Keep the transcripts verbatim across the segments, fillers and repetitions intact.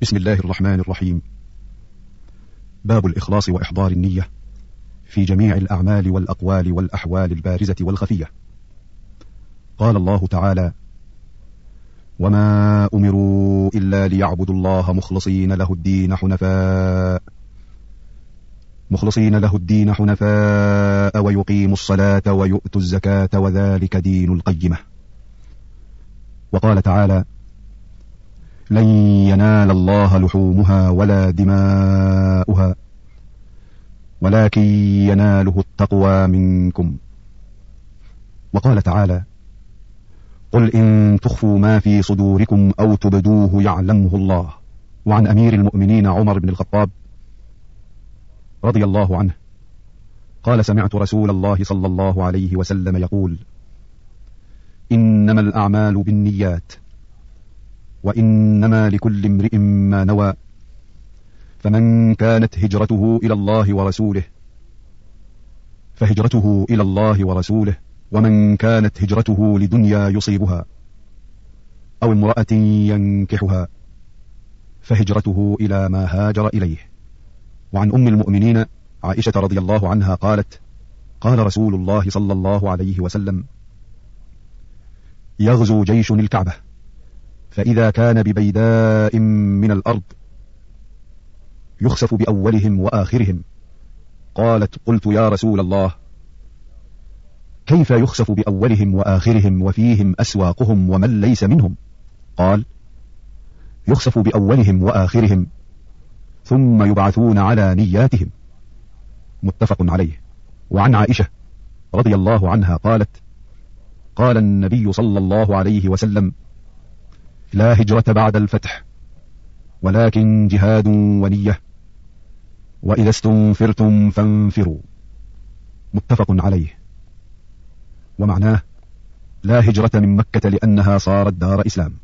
بسم الله الرحمن الرحيم. باب الإخلاص وإحضار النية في جميع الأعمال والأقوال والأحوال البارزة والخفية. قال الله تعالى: وما أمروا إلا ليعبدوا الله مخلصين له الدين حنفاء مخلصين له الدين حنفاء ويقيموا الصلاة ويؤتوا الزكاة وذلك دين القيمة. وقال تعالى: لن ينال الله لحومها ولا دماؤها ولكن يناله التقوى منكم. وقال تعالى: قل إن تخفوا ما في صدوركم أو تبدوه يعلمه الله. وعن أمير المؤمنين عمر بن الخطاب رضي الله عنه قال: سمعت رسول الله صلى الله عليه وسلم يقول: إنما الأعمال بالنيات وإنما لكل امرئ ما نوى، فمن كانت هجرته إلى الله ورسوله فهجرته إلى الله ورسوله، ومن كانت هجرته لدنيا يصيبها أو امرأة ينكحها فهجرته إلى ما هاجر إليه. وعن أم المؤمنين عائشة رضي الله عنها قالت: قال رسول الله صلى الله عليه وسلم: يغزو جيش الكعبة، فإذا كان ببيداء من الأرض يخسف بأولهم وآخرهم. قالت: قلت يا رسول الله، كيف يخسف بأولهم وآخرهم وفيهم أسواقهم ومن ليس منهم؟ قال: يخسف بأولهم وآخرهم ثم يبعثون على نياتهم. متفق عليه. وعن عائشة رضي الله عنها قالت: قال النبي صلى الله عليه وسلم: لا هجرة بعد الفتح ولكن جهاد ونية، وإذا استنفرتم فانفروا. متفق عليه. ومعناه: لا هجرة من مكة لأنها صارت دار إسلام.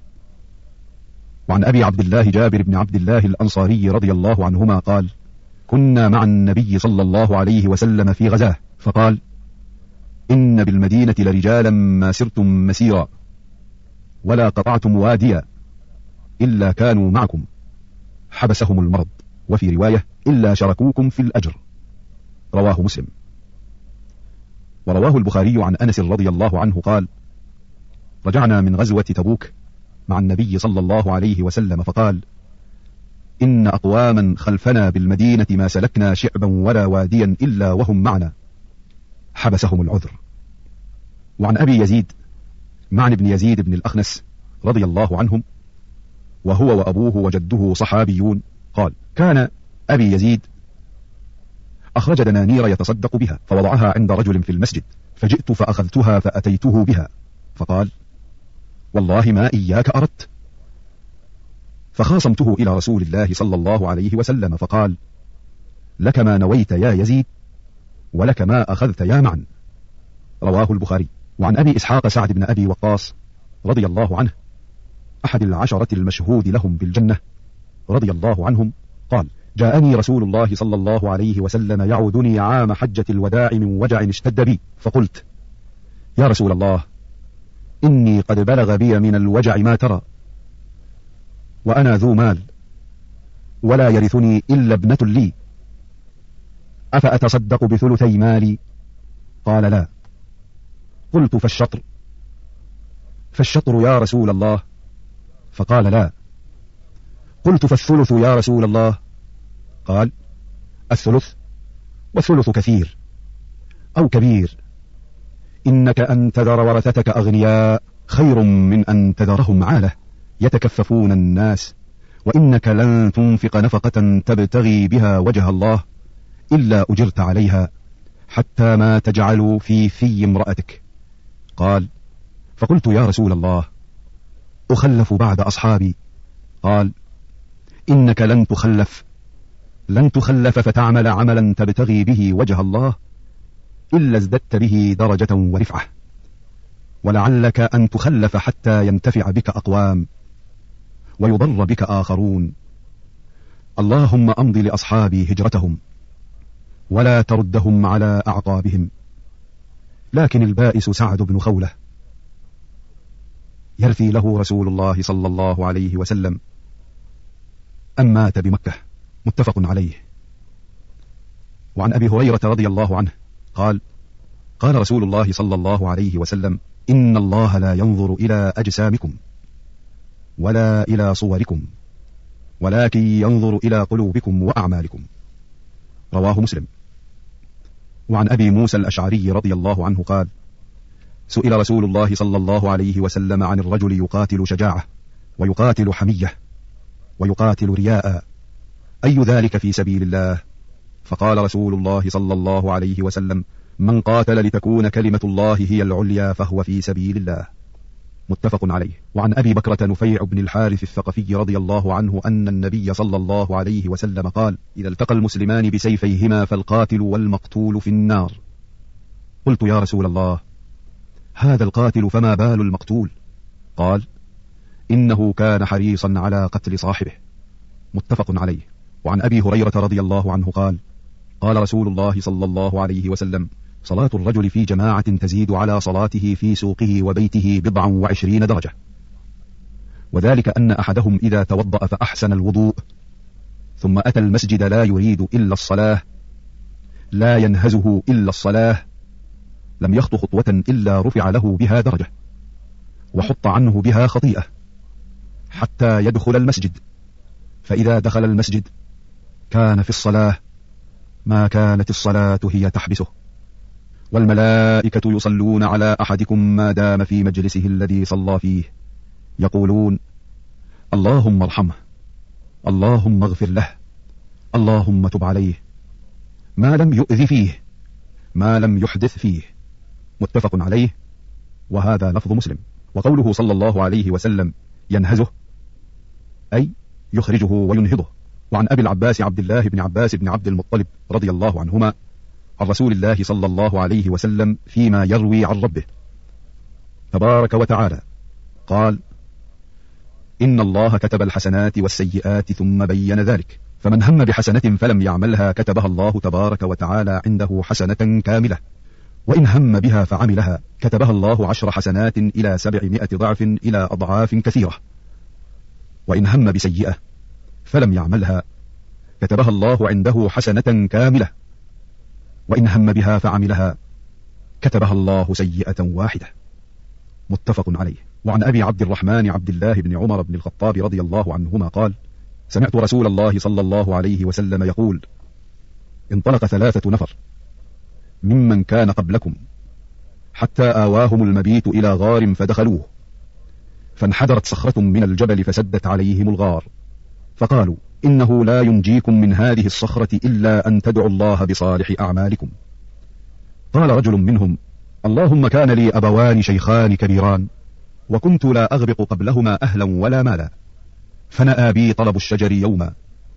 وعن أبي عبد الله جابر بن عبد الله الأنصاري رضي الله عنهما قال: كنا مع النبي صلى الله عليه وسلم في غزاه، فقال: إن بالمدينة لرجالا ما سرتم مسيرا ولا قطعتم واديا إلا كانوا معكم، حبسهم المرض، وفي رواية: إلا شركوكم في الأجر. رواه مسلم. ورواه البخاري عن أنس رضي الله عنه قال: رجعنا من غزوة تبوك مع النبي صلى الله عليه وسلم فقال: إن أقواما خلفنا بالمدينة ما سلكنا شعبا ولا واديا إلا وهم معنا، حبسهم العذر. وعن أبي يزيد معن بن يزيد بن الأخنس رضي الله عنهم، وهو وأبوه وجده صحابيون، قال: كان أبي يزيد أخرج دنانير يتصدق بها فوضعها عند رجل في المسجد، فجئت فأخذتها فأتيته بها فقال: والله ما إياك أردت. فخاصمته إلى رسول الله صلى الله عليه وسلم فقال: لك ما نويت يا يزيد ولك ما أخذت يا معن. رواه البخاري. وعن أبي إسحاق سعد بن أبي وقاص رضي الله عنه أحد العشرة المشهود لهم بالجنة رضي الله عنهم قال: جاءني رسول الله صلى الله عليه وسلم يعودني عام حجة الوداع من وجع اشتد بي، فقلت: يا رسول الله، إني قد بلغ بي من الوجع ما ترى، وأنا ذو مال ولا يرثني إلا ابنة لي، أفأتصدق بثلثي مالي؟ قال: لا. قلت: فالشطر؟ فالشطر يا رسول الله؟ فقال: لا. قلت: فالثلث يا رسول الله؟ قال: الثلث، والثلث كثير أو كبير، إنك أن تذر ورثتك أغنياء خير من أن تذرهم عالة يتكففون الناس، وإنك لن تنفق نفقة تبتغي بها وجه الله إلا أجرت عليها حتى ما تجعل في في امرأتك. قال: فقلت: يا رسول الله، أخلف بعد أصحابي؟ قال: إنك لن تخلف لن تخلف فتعمل عملا تبتغي به وجه الله إلا ازددت به درجة ورفعة، ولعلك أن تخلف حتى ينتفع بك أقوام ويضر بك آخرون. اللهم أمض لأصحابي هجرتهم ولا تردهم على أعقابهم. لكن البائس سعد بن خولة يرثي له رسول الله صلى الله عليه وسلم أم مات بمكة. متفق عليه. وعن أبي هريرة رضي الله عنه قال: قال رسول الله صلى الله عليه وسلم: إن الله لا ينظر إلى أجسامكم ولا إلى صوركم ولكن ينظر إلى قلوبكم وأعمالكم. رواه مسلم. وعن أبي موسى الأشعري رضي الله عنه قال: سئل رسول الله صلى الله عليه وسلم عن الرجل يقاتل شجاعة ويقاتل حمية ويقاتل رياء، أي ذلك في سبيل الله؟ فقال رسول الله صلى الله عليه وسلم: من قاتل لتكون كلمة الله هي العليا فهو في سبيل الله. متفق عليه. وعن أبي بكرة نفيع بن الحارث الثقفي رضي الله عنه أن النبي صلى الله عليه وسلم قال: إذا التقى المسلمان بسيفيهما فالقاتل والمقتول في النار. قلت: يا رسول الله، هذا القاتل فما بال المقتول؟ قال: إنه كان حريصا على قتل صاحبه. متفق عليه. وعن أبي هريرة رضي الله عنه قال: قال رسول الله صلى الله عليه وسلم: صلاة الرجل في جماعة تزيد على صلاته في سوقه وبيته بضعا وعشرين درجة، وذلك أن أحدهم إذا توضأ فأحسن الوضوء ثم أتى المسجد لا يريد إلا الصلاة لا ينهزه إلا الصلاة لم يخط خطوة إلا رفع له بها درجة وحط عنه بها خطيئة حتى يدخل المسجد، فإذا دخل المسجد كان في الصلاة ما كانت الصلاة هي تحبسه، والملائكة يصلون على أحدكم ما دام في مجلسه الذي صلى فيه، يقولون: اللهم ارحمه، اللهم اغفر له، اللهم تب عليه، ما لم يؤذ فيه، ما لم يحدث فيه. متفق عليه. وهذا لفظ مسلم. وقوله صلى الله عليه وسلم ينهزه أي يخرجه وينهضه. وعن أبي العباس عبد الله بن عباس بن عبد المطلب رضي الله عنهما عن رسول الله صلى الله عليه وسلم فيما يروي عن ربه تبارك وتعالى قال: إن الله كتب الحسنات والسيئات ثم بين ذلك، فمن هم بحسنة فلم يعملها كتبها الله تبارك وتعالى عنده حسنة كاملة، وإن هم بها فعملها كتبها الله عشر حسنات إلى سبعمائة ضعف إلى أضعاف كثيرة، وإن هم بسيئة فلم يعملها كتبها الله عنده حسنة كاملة، وإن هم بها فعملها كتبها الله سيئة واحدة. متفق عليه. وعن أبي عبد الرحمن عبد الله بن عمر بن الخطاب رضي الله عنهما قال: سمعت رسول الله صلى الله عليه وسلم يقول: انطلق ثلاثة نفر ممن كان قبلكم حتى آواهم المبيت إلى غار فدخلوه، فانحدرت صخرة من الجبل فسدت عليهم الغار، فقالوا: إنه لا ينجيكم من هذه الصخرة إلا أن تدعوا الله بصالح أعمالكم. قال رجل منهم: اللهم كان لي أبوان شيخان كبيران وكنت لا أغبق قبلهما أهلا ولا مالا، فنأى بي طلب الشجر يوما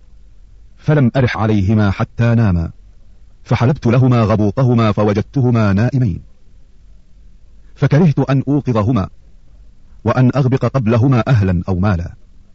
فلم أرح عليهما حتى ناما، فحلبت لهما غبوطهما فوجدتهما نائمين، فكرهت أن أوقظهما وأن أغبق قبلهما أهلا أو مالا،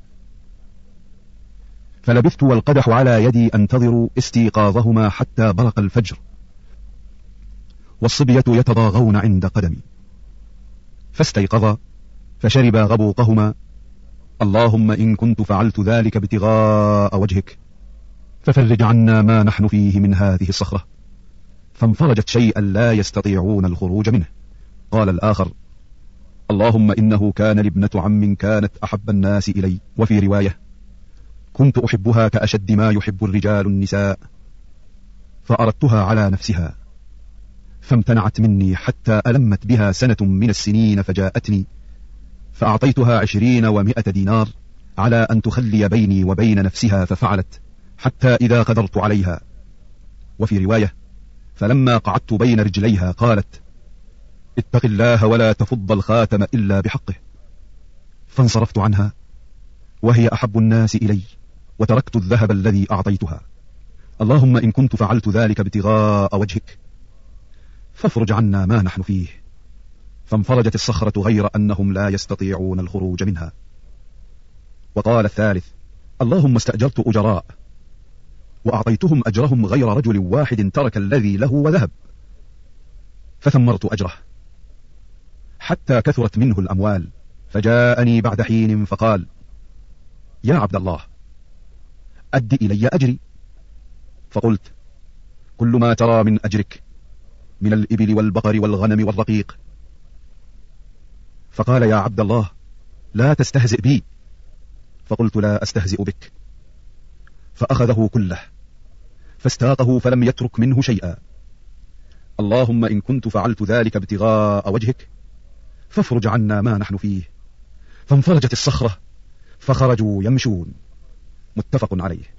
فلبثت والقدح على يدي أنتظر استيقاظهما حتى برق الفجر والصبية يتضاغون عند قدمي، فاستيقظا فشربا غبوقهما: اللهم إن كنت فعلت ذلك ابتغاء وجهك ففرج عنا ما نحن فيه من هذه الصخرة، فانفرجت شيئا لا يستطيعون الخروج منه. قال الآخر: اللهم إنه كان لابنة عم كانت أحب الناس إلي، وفي رواية: كنت أحبها كأشد ما يحب الرجال النساء، فأردتها على نفسها فامتنعت مني حتى ألمت بها سنة من السنين، فجاءتني فأعطيتها عشرين ومائة دينار على أن تخلي بيني وبين نفسها، ففعلت حتى إذا قدرت عليها. وفي رواية: فلما قعدت بين رجليها قالت: اتق الله ولا تفض الخاتم إلا بحقه، فانصرفت عنها وهي أحب الناس إلي وتركت الذهب الذي أعطيتها. اللهم إن كنت فعلت ذلك ابتغاء وجهك فافرج عنا ما نحن فيه، فانفرجت الصخرة غير أنهم لا يستطيعون الخروج منها. وقال الثالث: اللهم استأجرت أجراء وأعطيتهم أجرهم غير رجل واحد ترك الذي له وذهب، فثمرت أجره حتى كثرت منه الأموال، فجاءني بعد حين فقال: يا عبد الله، أد إلي أجري. فقلت: كل ما ترى من أجرك من الإبل والبقر والغنم والرقيق. فقال: يا عبد الله، لا تستهزئ بي. فقلت: لا أستهزئ بك. فأخذه كله فاستاقه فلم يترك منه شيئا. اللهم إن كنت فعلت ذلك ابتغاء وجهك فافرج عنا ما نحن فيه. فانفرجت الصخرة فخرجوا يمشون. متفق عليه.